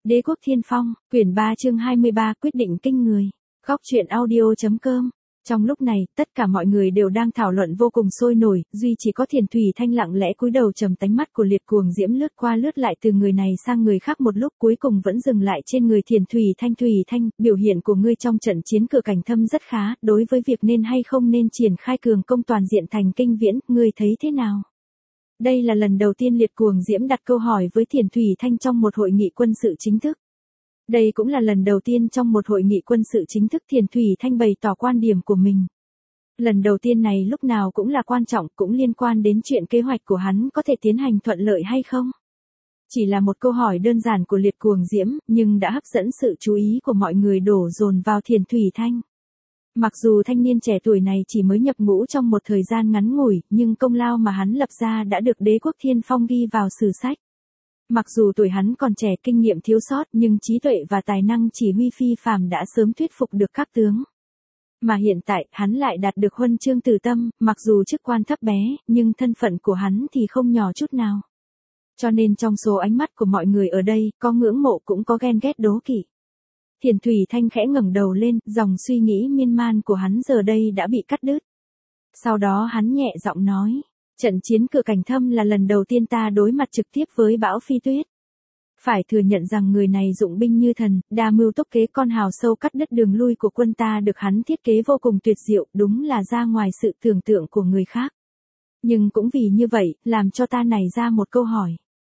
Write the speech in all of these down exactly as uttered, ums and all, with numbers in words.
Đế quốc Thiên Phong, quyển ba chương hai mươi ba quyết định kinh người. Góc truyện audio.com. Trong lúc này, tất cả mọi người đều đang thảo luận vô cùng sôi nổi, duy chỉ có Thiền Thủy Thanh lặng lẽ cúi đầu trầm tánh mắt của liệt cuồng diễm lướt qua lướt lại từ người này sang người khác một lúc cuối cùng vẫn dừng lại trên người Thiền Thủy Thanh. Thủy Thanh, biểu hiện của ngươi trong trận chiến Cửa Cảnh Thâm rất khá, đối với việc nên hay không nên triển khai cường công toàn diện thành Kinh Viễn, ngươi thấy thế nào? Đây là lần đầu tiên liệt cuồng diễm đặt câu hỏi với Thiền Thủy Thanh trong một hội nghị quân sự chính thức. Đây cũng là lần đầu tiên trong một hội nghị quân sự chính thức Thiền Thủy Thanh bày tỏ quan điểm của mình. Lần đầu tiên này lúc nào cũng là quan trọng, cũng liên quan đến chuyện kế hoạch của hắn có thể tiến hành thuận lợi hay không. Chỉ là một câu hỏi đơn giản của liệt cuồng diễm, nhưng đã hấp dẫn sự chú ý của mọi người đổ dồn vào Thiền Thủy Thanh. Mặc dù thanh niên trẻ tuổi này chỉ mới nhập ngũ trong một thời gian ngắn ngủi, nhưng công lao mà hắn lập ra đã được Đế quốc Thiên Phong ghi vào sử sách. Mặc dù tuổi hắn còn trẻ, kinh nghiệm thiếu sót, nhưng trí tuệ và tài năng chỉ huy phi phàm đã sớm thuyết phục được các tướng. Mà hiện tại, hắn lại đạt được huân chương Từ Tâm, mặc dù chức quan thấp bé, nhưng thân phận của hắn thì không nhỏ chút nào. Cho nên trong số ánh mắt của mọi người ở đây, có ngưỡng mộ cũng có ghen ghét đố kỵ. Thiền Thủy Thanh khẽ ngẩng đầu lên, dòng suy nghĩ miên man của hắn giờ đây đã bị cắt đứt. Sau đó hắn nhẹ giọng nói, trận chiến Cửa Cảnh Thâm là lần đầu tiên ta đối mặt trực tiếp với Bão Phi Tuyết. Phải thừa nhận rằng người này dụng binh như thần, đa mưu túc kế, con hào sâu cắt đứt đường lui của quân ta được hắn thiết kế vô cùng tuyệt diệu, đúng là ra ngoài sự tưởng tượng của người khác. Nhưng cũng vì như vậy, làm cho ta nảy ra một câu hỏi.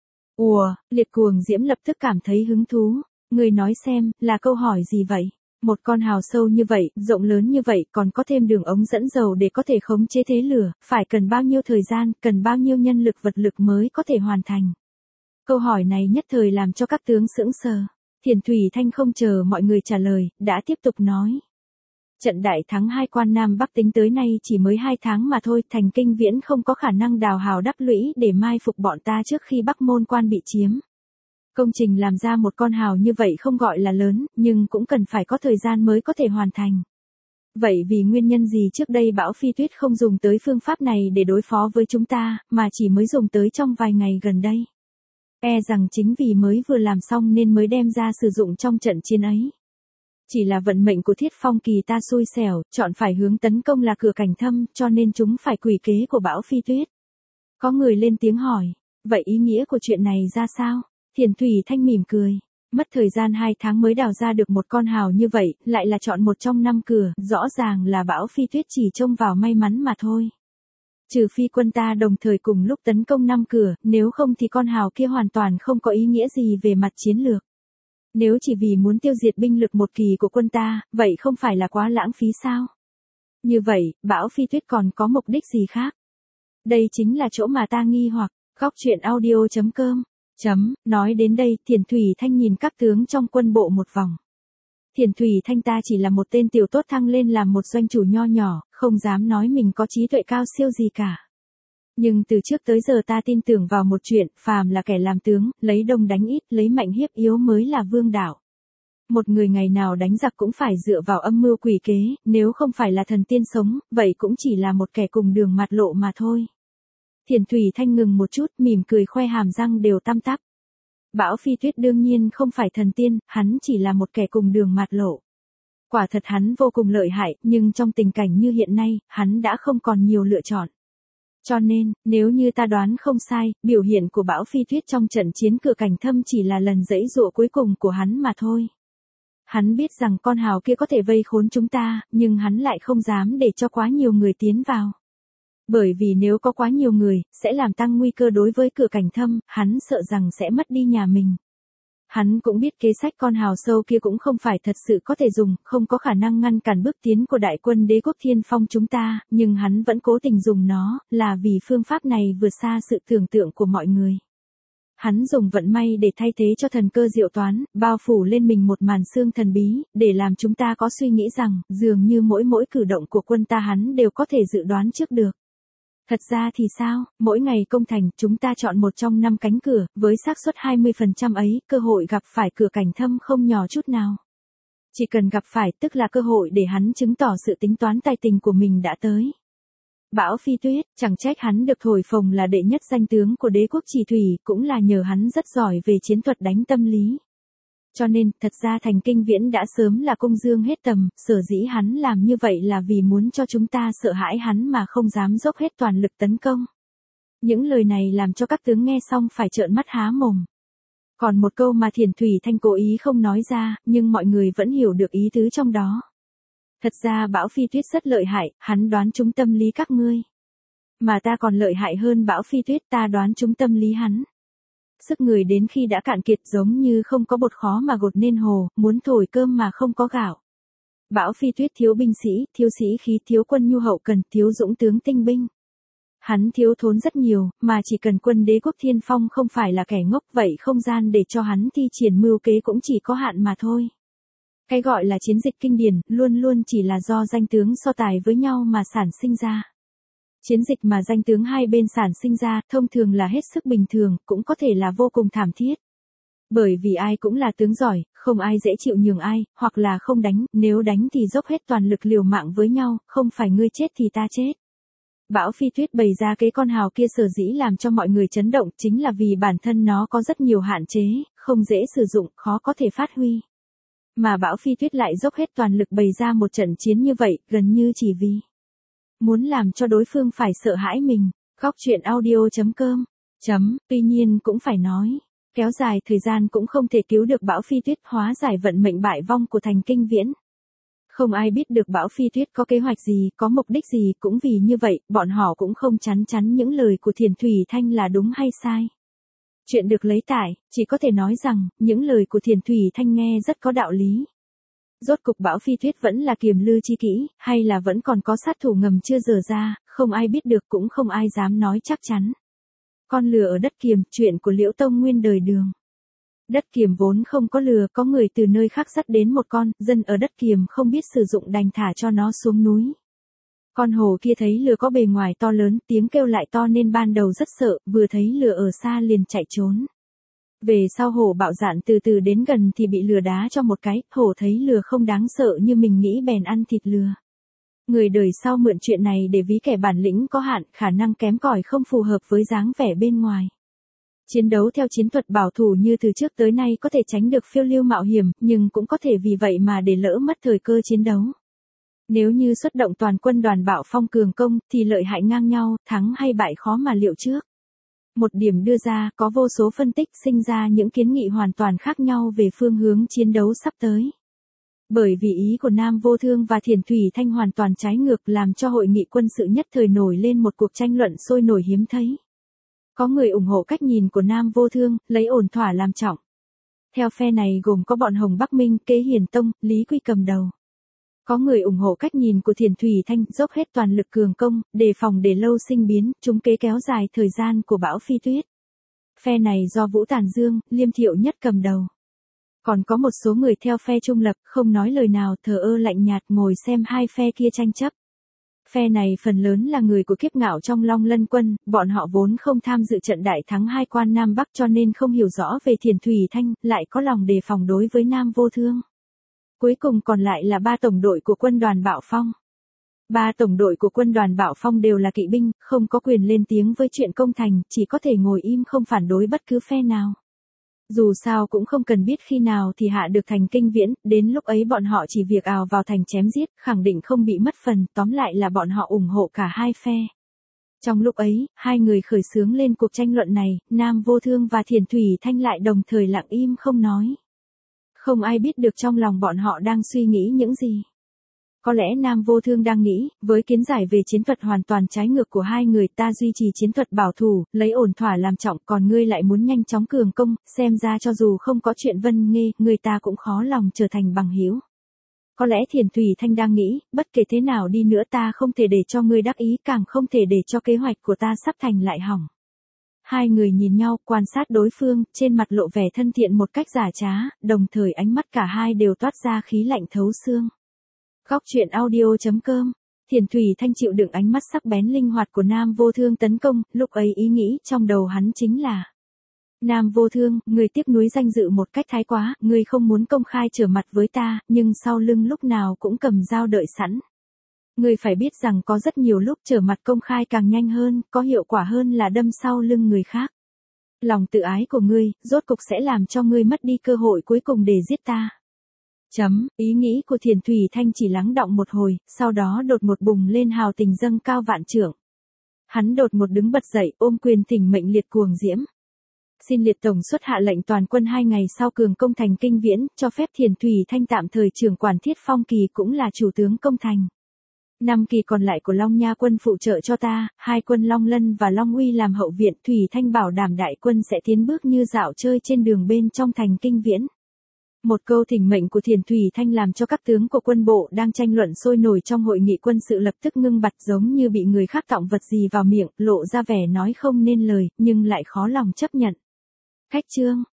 Ùa, liệt cuồng diễm lập tức cảm thấy hứng thú. Người nói xem, là câu hỏi gì vậy? Một con hào sâu như vậy, rộng lớn như vậy, còn có thêm đường ống dẫn dầu để có thể khống chế thế lửa, phải cần bao nhiêu thời gian, cần bao nhiêu nhân lực vật lực mới có thể hoàn thành? Câu hỏi này nhất thời làm cho các tướng sững sờ. Thiền Thủy Thanh không chờ mọi người trả lời, đã tiếp tục nói. Trận đại thắng hai quan Nam Bắc tính tới nay chỉ mới hai tháng mà thôi, thành Kinh Viễn không có khả năng đào hào đắp lũy để mai phục bọn ta trước khi Bắc Môn Quan bị chiếm. Công trình làm ra một con hào như vậy không gọi là lớn, nhưng cũng cần phải có thời gian mới có thể hoàn thành. Vậy vì nguyên nhân gì trước đây Bão Phi Tuyết không dùng tới phương pháp này để đối phó với chúng ta, mà chỉ mới dùng tới trong vài ngày gần đây? E rằng chính vì mới vừa làm xong nên mới đem ra sử dụng trong trận chiến ấy. Chỉ là vận mệnh của Thiết Phong Kỳ ta xui xẻo, chọn phải hướng tấn công là Cửa Cảnh Thâm, cho nên chúng phải quỷ kế của Bão Phi Tuyết. Có người lên tiếng hỏi, vậy ý nghĩa của chuyện này ra sao? Thiền Thủy Thanh mỉm cười. Mất thời gian hai tháng mới đào ra được một con hào như vậy, lại là chọn một trong năm cửa, rõ ràng là Bão Phi Tuyết chỉ trông vào may mắn mà thôi. Trừ phi quân ta đồng thời cùng lúc tấn công năm cửa, nếu không thì con hào kia hoàn toàn không có ý nghĩa gì về mặt chiến lược. Nếu chỉ vì muốn tiêu diệt binh lực một kỳ của quân ta, vậy không phải là quá lãng phí sao? Như vậy, Bão Phi Tuyết còn có mục đích gì khác? Đây chính là chỗ mà ta nghi hoặc. Góc truyện audio.com. Chấm, nói đến đây, Thiền Thủy Thanh nhìn các tướng trong quân bộ một vòng. Thiền Thủy Thanh ta chỉ là một tên tiểu tốt thăng lên làm một doanh chủ nho nhỏ, không dám nói mình có trí tuệ cao siêu gì cả. Nhưng từ trước tới giờ ta tin tưởng vào một chuyện, phàm là kẻ làm tướng, lấy đông đánh ít, lấy mạnh hiếp yếu mới là vương đạo. Một người ngày nào đánh giặc cũng phải dựa vào âm mưu quỷ kế, nếu không phải là thần tiên sống, vậy cũng chỉ là một kẻ cùng đường mặt lộ mà thôi. Thiền Thủy Thanh ngừng một chút, mỉm cười khoe hàm răng đều tăm tắp. Bão Phi Tuyết đương nhiên không phải thần tiên, hắn chỉ là một kẻ cùng đường mặt lộ. Quả thật hắn vô cùng lợi hại, nhưng trong tình cảnh như hiện nay, hắn đã không còn nhiều lựa chọn. Cho nên, nếu như ta đoán không sai, biểu hiện của Bão Phi Tuyết trong trận chiến Cửa Cảnh Thâm chỉ là lần giãy giụa cuối cùng của hắn mà thôi. Hắn biết rằng con hào kia có thể vây khốn chúng ta, nhưng hắn lại không dám để cho quá nhiều người tiến vào. Bởi vì nếu có quá nhiều người, sẽ làm tăng nguy cơ đối với Cửa Cảnh Thâm, hắn sợ rằng sẽ mất đi nhà mình. Hắn cũng biết kế sách con hào sâu kia cũng không phải thật sự có thể dùng, không có khả năng ngăn cản bước tiến của đại quân Đế quốc Thiên Phong chúng ta, nhưng hắn vẫn cố tình dùng nó, là vì phương pháp này vượt xa sự tưởng tượng của mọi người. Hắn dùng vận may để thay thế cho thần cơ diệu toán, bao phủ lên mình một màn sương thần bí, để làm chúng ta có suy nghĩ rằng, dường như mỗi mỗi cử động của quân ta hắn đều có thể dự đoán trước được. Thật ra thì sao, mỗi ngày công thành, chúng ta chọn một trong năm cánh cửa, với xác suất hai mươi phần trăm ấy, cơ hội gặp phải Cửa Cảnh Thâm không nhỏ chút nào. Chỉ cần gặp phải, tức là cơ hội để hắn chứng tỏ sự tính toán tài tình của mình đã tới. Bão Phi Tuyết, chẳng trách hắn được thổi phồng là đệ nhất danh tướng của Đế quốc Chỉ Thủy, cũng là nhờ hắn rất giỏi về chiến thuật đánh tâm lý. Cho nên, thật ra Thành Kinh Viễn đã sớm là công dương hết tầm, sở dĩ hắn làm như vậy là vì muốn cho chúng ta sợ hãi hắn mà không dám dốc hết toàn lực tấn công. Những lời này làm cho các tướng nghe xong phải trợn mắt há mồm. Còn một câu mà Thiền Thủy Thanh cố ý không nói ra, nhưng mọi người vẫn hiểu được ý tứ trong đó. Thật ra Bão Phi Tuyết rất lợi hại, hắn đoán trúng tâm lý các ngươi. Mà ta còn lợi hại hơn Bão Phi Tuyết, ta đoán trúng tâm lý hắn. Sức người đến khi đã cạn kiệt giống như không có bột khó mà gột nên hồ, muốn thổi cơm mà không có gạo. Bão Phi Tuyết thiếu binh sĩ, thiếu sĩ khí, thiếu quân nhu hậu cần, thiếu dũng tướng tinh binh. Hắn thiếu thốn rất nhiều, mà chỉ cần quân đế quốc Thiên Phong không phải là kẻ ngốc, vậy không gian để cho hắn thi triển mưu kế cũng chỉ có hạn mà thôi. Cái gọi là chiến dịch kinh điển, luôn luôn chỉ là do danh tướng so tài với nhau mà sản sinh ra. Chiến dịch mà danh tướng hai bên sản sinh ra, thông thường là hết sức bình thường, cũng có thể là vô cùng thảm thiết. Bởi vì ai cũng là tướng giỏi, không ai dễ chịu nhường ai, hoặc là không đánh, nếu đánh thì dốc hết toàn lực liều mạng với nhau, không phải ngươi chết thì ta chết. Bão Phi Tuyết bày ra cái con hào kia sở dĩ làm cho mọi người chấn động chính là vì bản thân nó có rất nhiều hạn chế, không dễ sử dụng, khó có thể phát huy. Mà Bão Phi Tuyết lại dốc hết toàn lực bày ra một trận chiến như vậy, gần như chỉ vì muốn làm cho đối phương phải sợ hãi mình. Góc truyện audio chấm com chấm, tuy nhiên cũng phải nói, kéo dài thời gian cũng không thể cứu được Bão Phi Tuyết, hóa giải vận mệnh bại vong của Thành Kinh Viễn. Không ai biết được Bão Phi Tuyết có kế hoạch gì, có mục đích gì, cũng vì như vậy, bọn họ cũng không chắn chắn những lời của Thiền Thủy Thanh là đúng hay sai. Chuyện được lấy tải, chỉ có thể nói rằng, những lời của Thiền Thủy Thanh nghe rất có đạo lý. Rốt cục Bão Phi Tuyết vẫn là kiềm lư chi kỹ, hay là vẫn còn có sát thủ ngầm chưa dở ra, không ai biết được cũng không ai dám nói chắc chắn. Con lừa ở đất Kiềm, chuyện của Liễu Tông Nguyên đời Đường. Đất Kiềm vốn không có lừa, có người từ nơi khác dắt đến một con, dân ở đất Kiềm không biết sử dụng đành thả cho nó xuống núi. Con hổ kia thấy lừa có bề ngoài to lớn, tiếng kêu lại to nên ban đầu rất sợ, vừa thấy lừa ở xa liền chạy trốn. Về sau hổ bạo dạn từ từ đến gần thì bị lừa đá cho một cái, hổ thấy lừa không đáng sợ như mình nghĩ bèn ăn thịt lừa. Người đời sau mượn chuyện này để ví kẻ bản lĩnh có hạn, khả năng kém cỏi không phù hợp với dáng vẻ bên ngoài. Chiến đấu theo chiến thuật bảo thủ như từ trước tới nay có thể tránh được phiêu lưu mạo hiểm, nhưng cũng có thể vì vậy mà để lỡ mất thời cơ chiến đấu. Nếu như xuất động toàn quân đoàn Bạo Phong cường công, thì lợi hại ngang nhau, thắng hay bại khó mà liệu trước. Một điểm đưa ra, có vô số phân tích sinh ra những kiến nghị hoàn toàn khác nhau về phương hướng chiến đấu sắp tới. Bởi vì ý của Nam Vô Thương và Thiền Thủy Thanh hoàn toàn trái ngược làm cho hội nghị quân sự nhất thời nổi lên một cuộc tranh luận sôi nổi hiếm thấy. Có người ủng hộ cách nhìn của Nam Vô Thương, lấy ổn thỏa làm trọng. Theo phe này gồm có bọn Hồng Bắc Minh, Kế Hiền Tông, Lý Quy cầm đầu. Có người ủng hộ cách nhìn của Thiền Thủy Thanh, dốc hết toàn lực cường công, đề phòng để lâu sinh biến, trúng kế kéo dài thời gian của Bão Phi Tuyết. Phe này do Vũ Tản Dương, Liêm Thiệu Nhất cầm đầu. Còn có một số người theo phe trung lập, không nói lời nào, thờ ơ lạnh nhạt ngồi xem hai phe kia tranh chấp. Phe này phần lớn là người của kiếp ngạo trong Long Lân quân, bọn họ vốn không tham dự trận đại thắng hai quan Nam Bắc cho nên không hiểu rõ về Thiền Thủy Thanh, lại có lòng đề phòng đối với Nam Vô Thương. Cuối cùng còn lại là ba tổng đội của quân đoàn Bạo Phong. Ba tổng đội của quân đoàn Bạo Phong đều là kỵ binh, không có quyền lên tiếng với chuyện công thành, chỉ có thể ngồi im không phản đối bất cứ phe nào. Dù sao cũng không cần biết khi nào thì hạ được Thành Kinh Viễn, đến lúc ấy bọn họ chỉ việc ào vào thành chém giết, khẳng định không bị mất phần, tóm lại là bọn họ ủng hộ cả hai phe. Trong lúc ấy, hai người khởi xướng lên cuộc tranh luận này, Nam Vô Thương và Thiền Thủy Thanh lại đồng thời lặng im không nói. Không ai biết được trong lòng bọn họ đang suy nghĩ những gì. Có lẽ Nam Vô Thương đang nghĩ, với kiến giải về chiến thuật hoàn toàn trái ngược của hai người, ta duy trì chiến thuật bảo thủ, lấy ổn thỏa làm trọng, còn ngươi lại muốn nhanh chóng cường công, xem ra cho dù không có chuyện Vân Nghê, người ta cũng khó lòng trở thành bằng hữu. Có lẽ Thiền Thủy Thanh đang nghĩ, bất kể thế nào đi nữa ta không thể để cho ngươi đắc ý, càng không thể để cho kế hoạch của ta sắp thành lại hỏng. Hai người nhìn nhau, quan sát đối phương, trên mặt lộ vẻ thân thiện một cách giả trá, đồng thời ánh mắt cả hai đều toát ra khí lạnh thấu xương. Góc truyện audio chấm com. Thiền Thủy Thanh chịu đựng ánh mắt sắc bén linh hoạt của Nam Vô Thương tấn công, lúc ấy ý nghĩ trong đầu hắn chính là: Nam Vô Thương, người tiếc nuối danh dự một cách thái quá, người không muốn công khai trở mặt với ta, nhưng sau lưng lúc nào cũng cầm dao đợi sẵn. Người phải biết rằng có rất nhiều lúc trở mặt công khai càng nhanh hơn, có hiệu quả hơn là đâm sau lưng người khác. Lòng tự ái của ngươi, rốt cục sẽ làm cho ngươi mất đi cơ hội cuối cùng để giết ta. Chấm, ý nghĩ của Thiền Thủy Thanh chỉ lắng đọng một hồi, sau đó đột một bùng lên hào tình dâng cao vạn trượng. Hắn đột một đứng bật dậy, ôm quyền thỉnh mệnh liệt cuồng diễm. Xin liệt tổng xuất hạ lệnh toàn quân hai ngày sau cường công thành Kinh Viễn, cho phép Thiền Thủy Thanh tạm thời trưởng quản Thiết Phong Kỳ cũng là chủ tướng công thành. Năm kỳ còn lại của Long Nha quân phụ trợ cho ta, hai quân Long Lân và Long Uy làm hậu viện, Thủy Thanh bảo đảm đại quân sẽ tiến bước như dạo chơi trên đường bên trong thành Kinh Viễn. Một câu thỉnh mệnh của Thiền Thủy Thanh làm cho các tướng của quân bộ đang tranh luận sôi nổi trong hội nghị quân sự lập tức ngưng bặt, giống như bị người khác tọng vật gì vào miệng, lộ ra vẻ nói không nên lời, nhưng lại khó lòng chấp nhận. Khách trương,